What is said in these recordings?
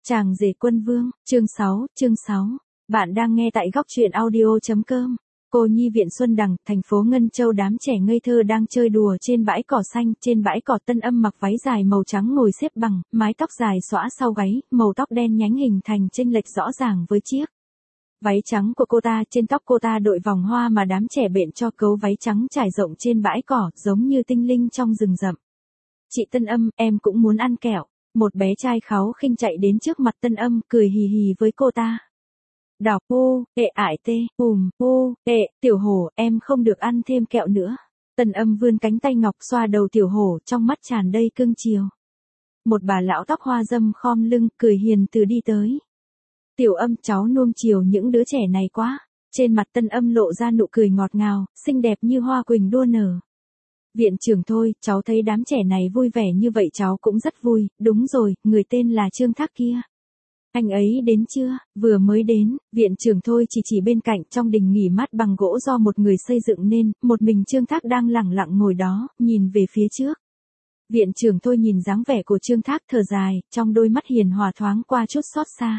Chàng rể quân vương, chương 6. Bạn đang nghe tại góc truyện audio.com. Cô nhi viện Xuân Đằng, thành phố Ngân Châu, đám trẻ ngây thơ đang chơi đùa trên bãi cỏ xanh. Trên bãi cỏ Tân Âm mặc váy dài màu trắng ngồi xếp bằng, mái tóc dài xõa sau gáy, màu tóc đen nhánh hình thành chênh lệch rõ ràng với chiếc váy trắng của cô ta. Trên tóc cô ta đội vòng hoa mà đám trẻ bện cho cấu váy trắng trải rộng trên bãi cỏ, giống như tinh linh trong rừng rậm. Chị Tân Âm, em cũng muốn ăn kẹo. Một bé trai kháu khinh chạy đến trước mặt Tân Âm, cười hì hì với cô ta. Đọc ô, ải tê, ô, tiểu hổ, em không được ăn thêm kẹo nữa. Tân Âm vươn cánh tay ngọc xoa đầu tiểu hổ, trong mắt tràn đầy cưng chiều. Một bà lão tóc hoa râm khom lưng, cười hiền từ đi tới. Tiểu Âm, cháu nuông chiều những đứa trẻ này quá. Trên mặt Tân Âm lộ ra nụ cười ngọt ngào, xinh đẹp như hoa quỳnh đua nở. Viện trưởng thôi, cháu thấy đám trẻ này vui vẻ như vậy cháu cũng rất vui. Đúng rồi, người tên là Trương Thác kia. Anh ấy đến chưa? Vừa mới đến. Viện trưởng thôi chỉ bên cạnh trong đình nghỉ mát bằng gỗ do một người xây dựng nên, một mình Trương Thác đang lẳng lặng ngồi đó, nhìn về phía trước. Viện trưởng thôi nhìn dáng vẻ của Trương Thác thở dài, trong đôi mắt hiền hòa thoáng qua chút xót xa.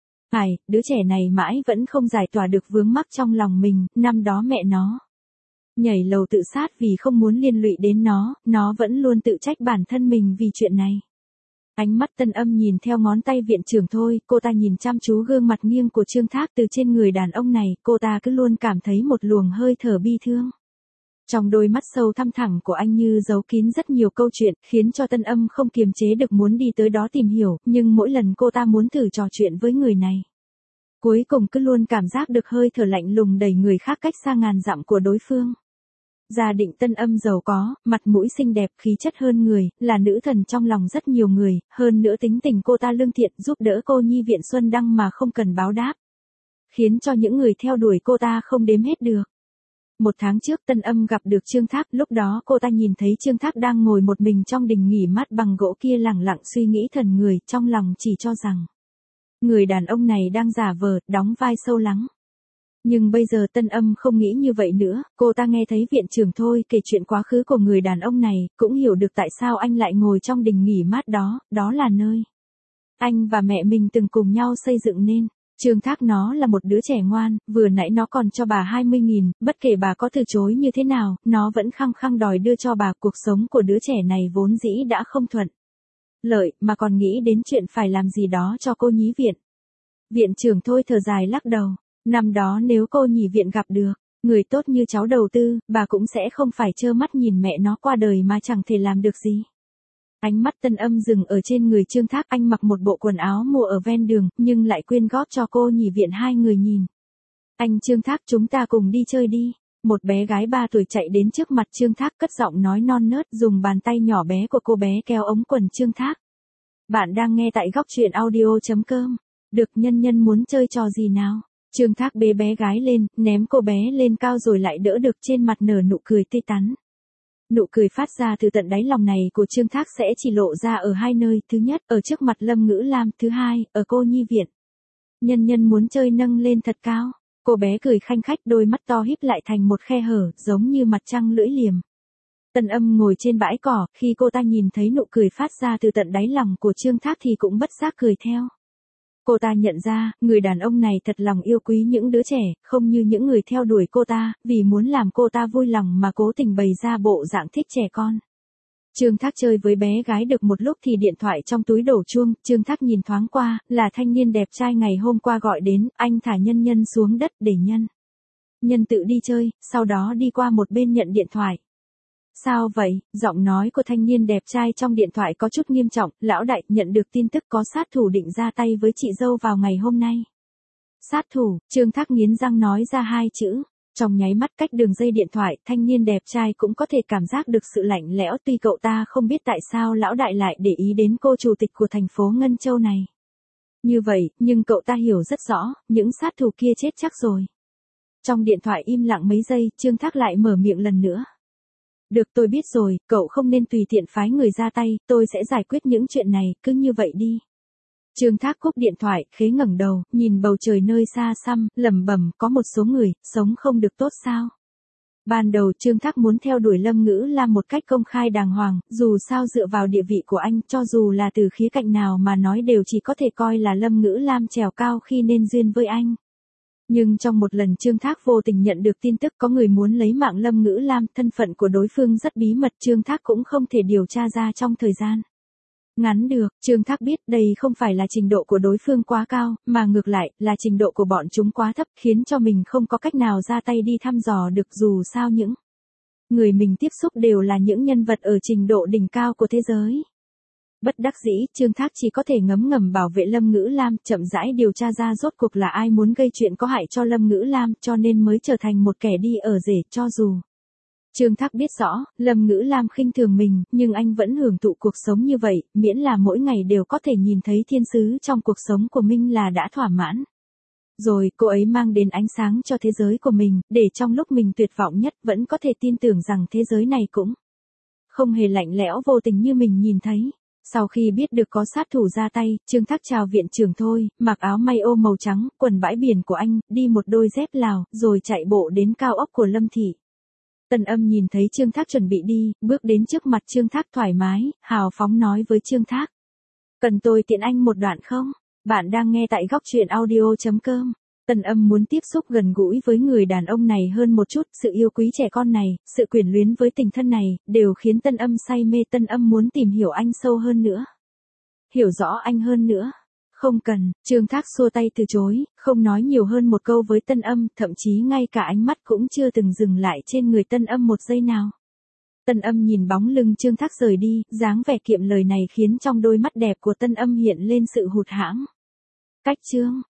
Đứa trẻ này mãi vẫn không giải tỏa được vướng mắc trong lòng mình. Năm đó mẹ nó nhảy lầu tự sát vì không muốn liên lụy đến nó vẫn luôn tự trách bản thân mình vì chuyện này. Ánh mắt Tân Âm nhìn theo ngón tay viện trưởng thôi, cô ta nhìn chăm chú gương mặt nghiêng của Trương Thác. Từ trên người đàn ông này, cô ta cứ luôn cảm thấy một luồng hơi thở bi thương. Trong đôi mắt sâu thăm thẳm của anh như giấu kín rất nhiều câu chuyện, khiến cho Tân Âm không kiềm chế được muốn đi tới đó tìm hiểu, nhưng mỗi lần cô ta muốn thử trò chuyện với người này, cuối cùng cứ luôn cảm giác được hơi thở lạnh lùng đẩy người khác cách xa ngàn dặm của đối phương. Gia đình Tân Âm giàu có, mặt mũi xinh đẹp, khí chất hơn người, là nữ thần trong lòng rất nhiều người, hơn nữa tính tình cô ta lương thiện, giúp đỡ cô nhi viện Xuân Đăng mà không cần báo đáp, khiến cho những người theo đuổi cô ta không đếm hết được. Một tháng trước Tân Âm gặp được Trương Thác, lúc đó cô ta nhìn thấy Trương Thác đang ngồi một mình trong đình nghỉ mát bằng gỗ kia lẳng lặng suy nghĩ thần người, trong lòng chỉ cho rằng người đàn ông này đang giả vờ, đóng vai sâu lắng. Nhưng bây giờ Tân Âm không nghĩ như vậy nữa, cô ta nghe thấy viện trưởng thôi kể chuyện quá khứ của người đàn ông này, cũng hiểu được tại sao anh lại ngồi trong đình nghỉ mát đó, đó là nơi anh và mẹ mình từng cùng nhau xây dựng nên. Trương Thác nó là một đứa trẻ ngoan, vừa nãy nó còn cho bà 20.000, bất kể bà có từ chối như thế nào, nó vẫn khăng khăng đòi đưa cho bà. Cuộc sống của đứa trẻ này vốn dĩ đã không thuận lợi, mà còn nghĩ đến chuyện phải làm gì đó cho cô nhí viện. Viện trưởng thôi thở dài lắc đầu. Năm đó nếu cô nhí viện gặp được người tốt như cháu đầu tư, bà cũng sẽ không phải trơ mắt nhìn mẹ nó qua đời mà chẳng thể làm được gì. Ánh mắt Tân Âm dừng ở trên người Trương Thác. Anh mặc một bộ quần áo mua ở ven đường, nhưng lại quyên góp cho cô nhí viện. Hai người nhìn. Anh Trương Thác, chúng ta cùng đi chơi đi. Một bé gái 3 tuổi chạy đến trước mặt Trương Thác, cất giọng nói non nớt, dùng bàn tay nhỏ bé của cô bé kéo ống quần Trương Thác. Bạn đang nghe tại góc truyện audio.com. Được, nhân muốn chơi trò gì nào? Trương Thác bế bé gái lên, ném cô bé lên cao rồi lại đỡ được, trên mặt nở nụ cười tươi tắn. Nụ cười phát ra từ tận đáy lòng này của Trương Thác sẽ chỉ lộ ra ở hai nơi, thứ nhất, ở trước mặt Lâm Ngữ Lam, thứ hai, ở cô nhi viện. Nhân muốn chơi nâng lên thật cao. Cô bé cười khanh khách, đôi mắt to híp lại thành một khe hở, giống như mặt trăng lưỡi liềm. Tân Âm ngồi trên bãi cỏ, khi cô ta nhìn thấy nụ cười phát ra từ tận đáy lòng của Trương Thác thì cũng bất giác cười theo. Cô ta nhận ra, người đàn ông này thật lòng yêu quý những đứa trẻ, không như những người theo đuổi cô ta, vì muốn làm cô ta vui lòng mà cố tình bày ra bộ dạng thích trẻ con. Trương Thác chơi với bé gái được một lúc thì điện thoại trong túi đổ chuông. Trương Thác nhìn thoáng qua, là thanh niên đẹp trai ngày hôm qua gọi đến. Anh thả nhân xuống đất để nhân tự đi chơi, sau đó đi qua một bên nhận điện thoại. Sao vậy? Giọng nói của thanh niên đẹp trai trong điện thoại có chút nghiêm trọng. Lão đại, nhận được tin tức có sát thủ định ra tay với chị dâu vào ngày hôm nay. Sát thủ? Trương Thác nghiến răng nói ra hai chữ. Trong nháy mắt cách đường dây điện thoại, thanh niên đẹp trai cũng có thể cảm giác được sự lạnh lẽo. Tuy cậu ta không biết tại sao lão đại lại để ý đến cô chủ tịch của thành phố Ngân Châu này như vậy, nhưng cậu ta hiểu rất rõ, những sát thủ kia chết chắc rồi. Trong điện thoại im lặng mấy giây, Trương Thác lại mở miệng lần nữa. Được, tôi biết rồi, cậu không nên tùy tiện phái người ra tay, tôi sẽ giải quyết những chuyện này, cứ như vậy đi. Trương Thác cúp điện thoại, khế ngẩng đầu, nhìn bầu trời nơi xa xăm, lẩm bẩm, có một số người sống không được tốt sao? Ban đầu Trương Thác muốn theo đuổi Lâm Ngữ Lam một cách công khai đàng hoàng, dù sao dựa vào địa vị của anh, cho dù là từ khía cạnh nào mà nói đều chỉ có thể coi là Lâm Ngữ Lam trèo cao khi nên duyên với anh. Nhưng trong một lần Trương Thác vô tình nhận được tin tức có người muốn lấy mạng Lâm Ngữ Lam, thân phận của đối phương rất bí mật, Trương Thác cũng không thể điều tra ra trong thời gian ngắn được. Trương Thác biết đây không phải là trình độ của đối phương quá cao, mà ngược lại, là trình độ của bọn chúng quá thấp, khiến cho mình không có cách nào ra tay đi thăm dò được, dù sao những người mình tiếp xúc đều là những nhân vật ở trình độ đỉnh cao của thế giới. Bất đắc dĩ, Trương Thác chỉ có thể ngấm ngầm bảo vệ Lâm Ngữ Lam, chậm rãi điều tra ra rốt cuộc là ai muốn gây chuyện có hại cho Lâm Ngữ Lam, cho nên mới trở thành một kẻ đi ở rể. Cho dù Trương Thác biết rõ, Lâm Ngữ Lam khinh thường mình, nhưng anh vẫn hưởng thụ cuộc sống như vậy, miễn là mỗi ngày đều có thể nhìn thấy thiên sứ trong cuộc sống của mình là đã thỏa mãn. Rồi, cô ấy mang đến ánh sáng cho thế giới của mình, để trong lúc mình tuyệt vọng nhất vẫn có thể tin tưởng rằng thế giới này cũng không hề lạnh lẽo vô tình như mình nhìn thấy. Sau khi biết được có sát thủ ra tay, Trương Thác chào viện trưởng thôi, mặc áo may ô màu trắng, quần bãi biển của anh, đi một đôi dép Lào, rồi chạy bộ đến cao ốc của Lâm Thị. Tân Âm nhìn thấy Trương Thác chuẩn bị đi, bước đến trước mặt Trương Thác thoải mái, hào phóng nói với Trương Thác. Cần tôi tiện anh một đoạn không? Bạn đang nghe tại góc truyện audio.com. Tân Âm muốn tiếp xúc gần gũi với người đàn ông này hơn một chút, sự yêu quý trẻ con này, sự quyến luyến với tình thân này, đều khiến Tân Âm say mê. Tân Âm muốn tìm hiểu anh sâu hơn nữa. Hiểu rõ anh hơn nữa. Không cần, Trương Thác xua tay từ chối, không nói nhiều hơn một câu với Tân Âm, thậm chí ngay cả ánh mắt cũng chưa từng dừng lại trên người Tân Âm một giây nào. Tân Âm nhìn bóng lưng Trương Thác rời đi, dáng vẻ kiệm lời này khiến trong đôi mắt đẹp của Tân Âm hiện lên sự hụt hẫng. Cách chương